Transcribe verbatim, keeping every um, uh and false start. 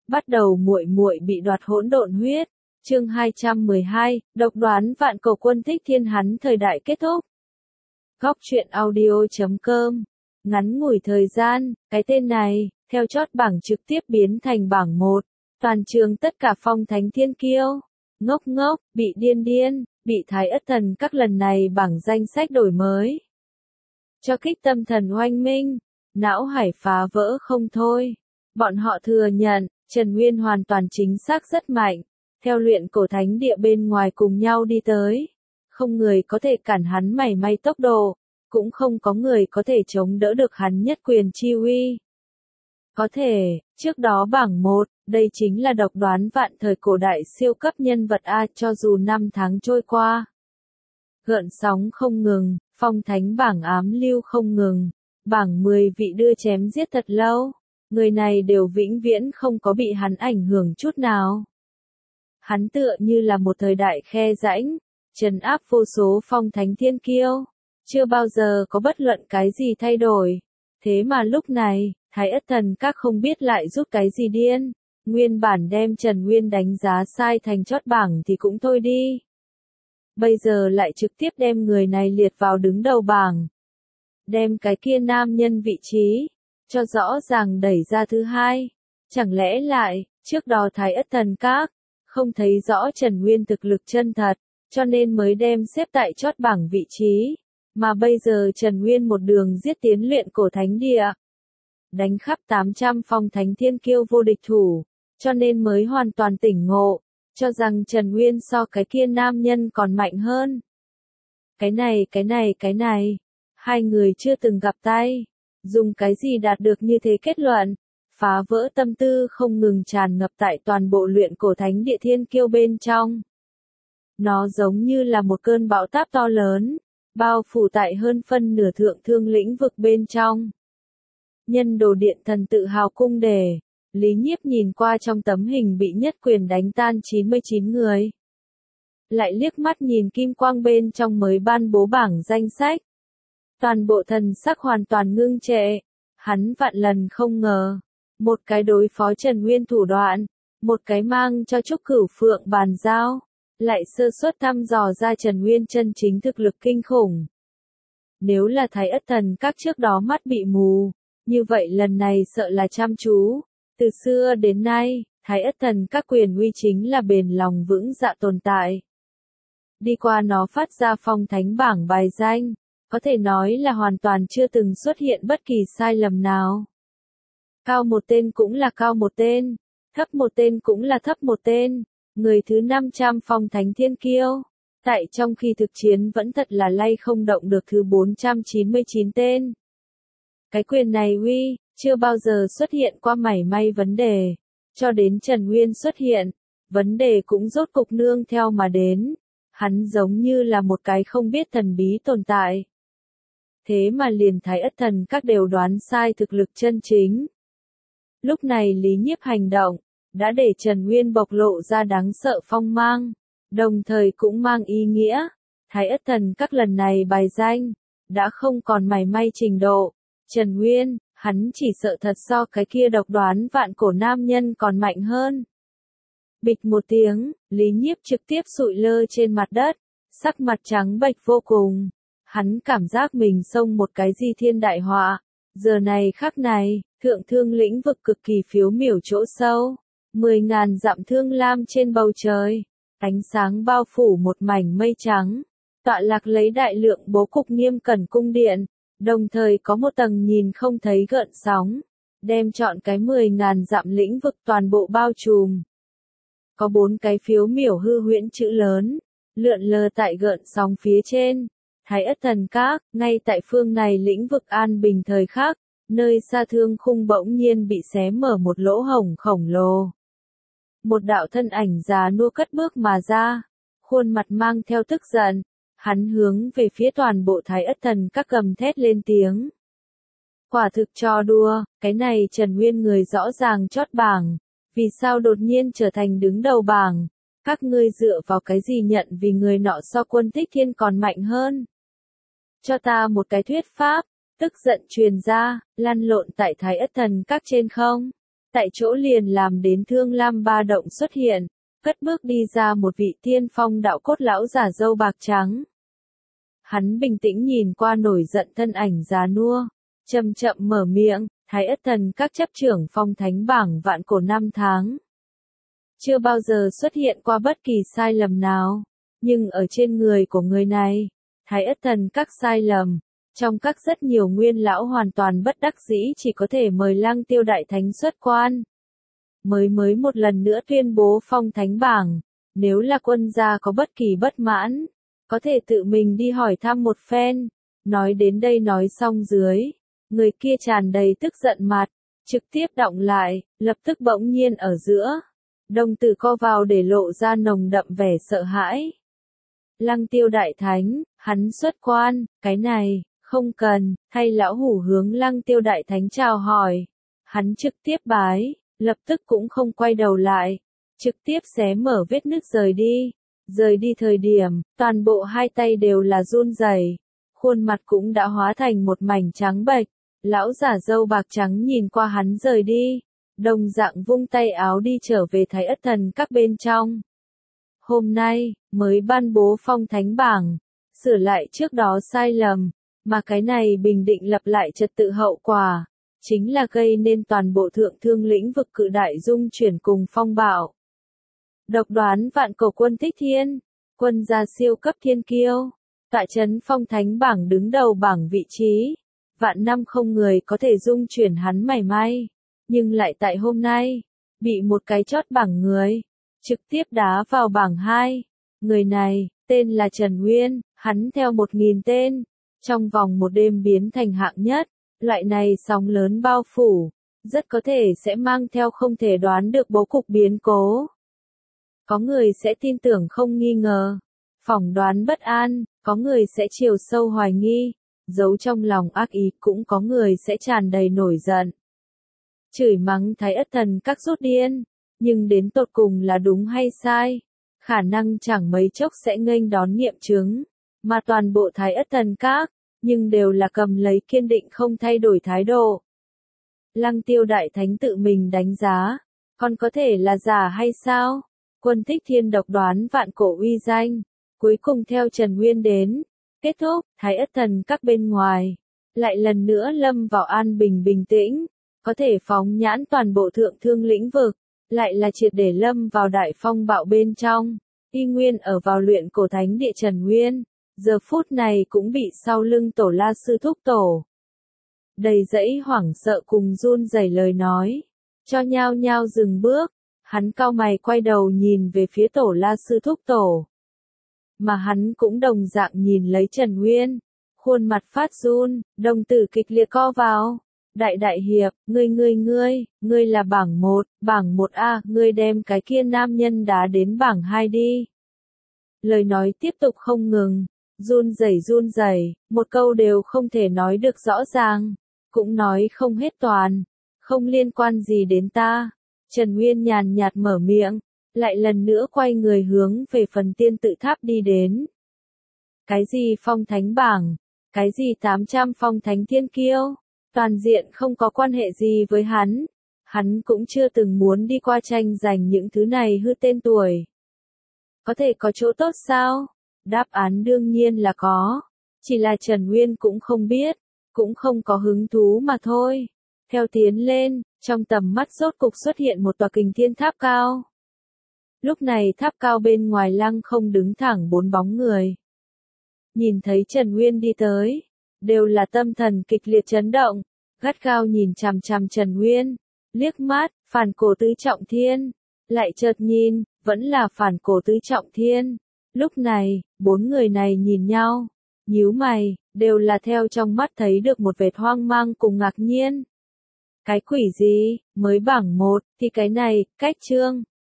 Bắt đầu muội muội bị đoạt hỗn độn huyết. Chương hai trăm mười hai, độc đoán vạn cổ quân Thích Thiên hắn thời đại kết thúc. Góc truyện audio chấm com. Ngắn ngủi thời gian, cái tên này, theo chót bảng trực tiếp biến thành bảng một. Toàn trường tất cả phong thánh thiên kiêu. Ngốc ngốc, bị điên điên, bị thái ất thần các lần này bảng danh sách đổi mới. Cho kích tâm thần oanh minh, não hải phá vỡ không thôi. Bọn họ thừa nhận, Trần Nguyên hoàn toàn chính xác rất mạnh. Theo luyện cổ thánh địa bên ngoài cùng nhau đi tới. Không người có thể cản hắn mảy may tốc độ. Cũng không có người có thể chống đỡ được hắn nhất quyền chi uy. Có thể, trước đó bảng một, đây chính là độc đoán vạn thời cổ đại siêu cấp nhân vật A cho dù năm tháng trôi qua. Gợn sóng không ngừng, phong thánh bảng ám lưu không ngừng, bảng mười vị đưa chém giết thật lâu, người này đều vĩnh viễn không có bị hắn ảnh hưởng chút nào. Hắn tựa như là một thời đại khe rãnh, trấn áp vô số phong thánh thiên kiêu, chưa bao giờ có bất luận cái gì thay đổi. Thế mà lúc này, Thái Ất Thần các không biết lại rút cái gì điên, nguyên bản đem Trần Nguyên đánh giá sai thành chót bảng thì cũng thôi đi. Bây giờ lại trực tiếp đem người này liệt vào đứng đầu bảng. Đem cái kia nam nhân vị trí, cho rõ ràng đẩy ra thứ hai. Chẳng lẽ lại, trước đó Thái Ất Thần các, không thấy rõ Trần Nguyên thực lực chân thật, cho nên mới đem xếp tại chót bảng vị trí. Mà bây giờ Trần Nguyên một đường giết tiến luyện cổ thánh địa. Đánh khắp tám trăm phong thánh thiên kiêu vô địch thủ, cho nên mới hoàn toàn tỉnh ngộ, cho rằng Trần Nguyên so cái kia nam nhân còn mạnh hơn. Cái này, cái này, cái này, hai người chưa từng gặp tay, dùng cái gì đạt được như thế kết luận, phá vỡ tâm tư không ngừng tràn ngập tại toàn bộ luyện cổ thánh địa thiên kiêu bên trong. Nó giống như là một cơn bão táp to lớn, bao phủ tại hơn phân nửa thượng thương lĩnh vực bên trong. Nhân đồ điện thần tự hào cung đề, Lý Nhiếp nhìn qua trong tấm hình bị nhất quyền đánh tan chín mươi chín người. Lại liếc mắt nhìn kim quang bên trong mới ban bố bảng danh sách. Toàn bộ thần sắc hoàn toàn ngưng trệ, hắn vạn lần không ngờ. Một cái đối phó Trần Nguyên thủ đoạn, một cái mang cho Trúc Cửu Phượng bàn giao, lại sơ suất thăm dò ra Trần Nguyên chân chính thực lực kinh khủng. Nếu là Thái Ất Thần các trước đó mắt bị mù, như vậy lần này sợ là chăm chú. Từ xưa đến nay, Thái Ất Thần các quyền uy chính là bền lòng vững dạ tồn tại. Đi qua nó phát ra phong thánh bảng bài danh, có thể nói là hoàn toàn chưa từng xuất hiện bất kỳ sai lầm nào. Cao một tên cũng là cao một tên, thấp một tên cũng là thấp một tên, người thứ năm trăm phong thánh thiên kiêu. Tại trong khi thực chiến vẫn thật là lay không động được thứ bốn trăm chín mươi chín tên. Cái quyền này uy, chưa bao giờ xuất hiện qua mảy may vấn đề. Cho đến Trần Nguyên xuất hiện, vấn đề cũng rốt cục nương theo mà đến. Hắn giống như là một cái không biết thần bí tồn tại. Thế mà liền Thái Ất Thần các đều đoán sai thực lực chân chính. Lúc này Lý Nhiếp hành động, đã để Trần Nguyên bộc lộ ra đáng sợ phong mang, đồng thời cũng mang ý nghĩa. Thái Ất Thần các lần này bài danh, đã không còn mảy may trình độ. Trần Nguyên, hắn chỉ sợ thật so cái kia độc đoán vạn cổ nam nhân còn mạnh hơn. Bịch một tiếng, Lý Nhiếp trực tiếp sụi lơ trên mặt đất, sắc mặt trắng bệch vô cùng. Hắn cảm giác mình xông một cái di thiên đại họa. Giờ này khắc này, thượng thương lĩnh vực cực kỳ phiếu miểu chỗ sâu. Mười ngàn dặm thương lam trên bầu trời. Ánh sáng bao phủ một mảnh mây trắng. Tọa lạc lấy đại lượng bố cục nghiêm cẩn cung điện. Đồng thời có một tầng nhìn không thấy gợn sóng, đem trọn cái mười ngàn dặm lĩnh vực toàn bộ bao trùm. Có bốn cái phiếu miểu hư huyễn chữ lớn, lượn lờ tại gợn sóng phía trên. Thái Ất Thần các, ngay tại phương này lĩnh vực an bình thời khắc, nơi xa thương khung bỗng nhiên bị xé mở một lỗ hổng khổng lồ. Một đạo thân ảnh già nua cất bước mà ra, khuôn mặt mang theo tức giận. Hắn hướng về phía toàn bộ Thái Ất Thần các gầm thét lên tiếng. Quả thực trò đùa, cái này Trần Nguyên người rõ ràng chót bảng, vì sao đột nhiên trở thành đứng đầu bảng, các ngươi dựa vào cái gì nhận vì người nọ so quân Thích Thiên còn mạnh hơn. Cho ta một cái thuyết pháp, tức giận truyền ra, lăn lộn tại Thái Ất Thần các trên không. Tại chỗ liền làm đến Thương Lam ba động xuất hiện, cất bước đi ra một vị tiên phong đạo cốt lão giả râu bạc trắng. Hắn bình tĩnh nhìn qua nổi giận thân ảnh già nua, chậm chậm mở miệng, Thái Ất Thần các chấp trưởng phong thánh bảng vạn cổ năm tháng. Chưa bao giờ xuất hiện qua bất kỳ sai lầm nào, nhưng ở trên người của người này, Thái Ất Thần các sai lầm, trong các rất nhiều nguyên lão hoàn toàn bất đắc dĩ chỉ có thể mời Lăng Tiêu Đại Thánh xuất quan. Mới mới một lần nữa tuyên bố phong thánh bảng, nếu là quân gia có bất kỳ bất mãn, có thể tự mình đi hỏi thăm một phen. Nói đến đây nói xong dưới, người kia tràn đầy tức giận mặt, trực tiếp đọng lại, lập tức bỗng nhiên ở giữa. Đồng tử co vào để lộ ra nồng đậm vẻ sợ hãi. Lăng Tiêu Đại Thánh, hắn xuất quan, cái này, không cần, thay lão hủ hướng Lăng Tiêu Đại Thánh chào hỏi. Hắn trực tiếp bái, lập tức cũng không quay đầu lại, trực tiếp xé mở vết nứt rời đi. Rời đi thời điểm, toàn bộ hai tay đều là run rẩy, khuôn mặt cũng đã hóa thành một mảnh trắng bệch. Lão giả râu bạc trắng nhìn qua hắn rời đi, đồng dạng vung tay áo đi trở về Thái Ất Thần các bên trong. Hôm nay, mới ban bố phong thánh bảng, sửa lại trước đó sai lầm, mà cái này bình định lập lại trật tự hậu quả, chính là gây nên toàn bộ thượng thương lĩnh vực cự đại dung chuyển cùng phong bạo. Độc đoán vạn cổ quân Thích Thiên, quân gia siêu cấp thiên kiêu, tọa trấn phong thánh bảng đứng đầu bảng vị trí, vạn năm không người có thể dung chuyển hắn mảy may, nhưng lại tại hôm nay, bị một cái chót bảng người, trực tiếp đá vào bảng hai. Người này, tên là Trần Nguyên, hắn theo một nghìn tên, trong vòng một đêm biến thành hạng nhất, loại này sóng lớn bao phủ, rất có thể sẽ mang theo không thể đoán được bố cục biến cố. Có người sẽ tin tưởng không nghi ngờ, phỏng đoán bất an, có người sẽ chiều sâu hoài nghi, giấu trong lòng ác ý, cũng có người sẽ tràn đầy nổi giận. Chửi mắng Thái Ất Thần các rốt điên, nhưng đến tột cùng là đúng hay sai, khả năng chẳng mấy chốc sẽ nghênh đón nghiệm chứng, mà toàn bộ Thái Ất Thần các, nhưng đều là cầm lấy kiên định không thay đổi thái độ. Lăng Tiêu Đại Thánh tự mình đánh giá, còn có thể là giả hay sao? Quân Thích Thiên độc đoán vạn cổ uy danh, cuối cùng theo Trần Nguyên đến, kết thúc, Thái Ất Thần các bên ngoài, lại lần nữa lâm vào an bình bình tĩnh, có thể phóng nhãn toàn bộ thượng thương lĩnh vực, lại là triệt để lâm vào đại phong bạo bên trong. Y Nguyên ở vào luyện cổ thánh địa Trần Nguyên, giờ phút này cũng bị sau lưng tổ la sư thúc tổ. Đầy dẫy hoảng sợ cùng run rẩy lời nói, cho nhao nhao dừng bước, hắn cau mày quay đầu nhìn về phía tổ la sư thúc tổ. Mà hắn cũng đồng dạng nhìn lấy Trần Nguyên, khuôn mặt phát run, đồng tử kịch liệt co vào. Đại đại hiệp, ngươi ngươi ngươi, ngươi là bảng một, bảng một A, ngươi đem cái kia nam nhân đá đến bảng hai đi. Lời nói tiếp tục không ngừng, run rẩy run rẩy, một câu đều không thể nói được rõ ràng, cũng nói không hết toàn, không liên quan gì đến ta. Trần Nguyên nhàn nhạt mở miệng, lại lần nữa quay người hướng về phần tiên tự tháp đi đến. Cái gì phong thánh bảng, cái gì tám trăm phong thánh thiên kiêu, toàn diện không có quan hệ gì với hắn, hắn cũng chưa từng muốn đi qua tranh giành những thứ này hư tên tuổi. Có thể có chỗ tốt sao? Đáp án đương nhiên là có, chỉ là Trần Nguyên cũng không biết, cũng không có hứng thú mà thôi. Theo tiến lên, trong tầm mắt rốt cục xuất hiện một tòa kình thiên tháp cao. Lúc này tháp cao bên ngoài lăng không đứng thẳng bốn bóng người. Nhìn thấy Trần Nguyên đi tới, đều là tâm thần kịch liệt chấn động, gắt gao nhìn chằm chằm Trần Nguyên, liếc mắt, phản cổ tứ trọng thiên, lại chợt nhìn, vẫn là phản cổ tứ trọng thiên. Lúc này, bốn người này nhìn nhau, nhíu mày, đều là theo trong mắt thấy được một vệt hoang mang cùng ngạc nhiên. Cái quỷ gì, mới bảng một, thì cái này, cách chương,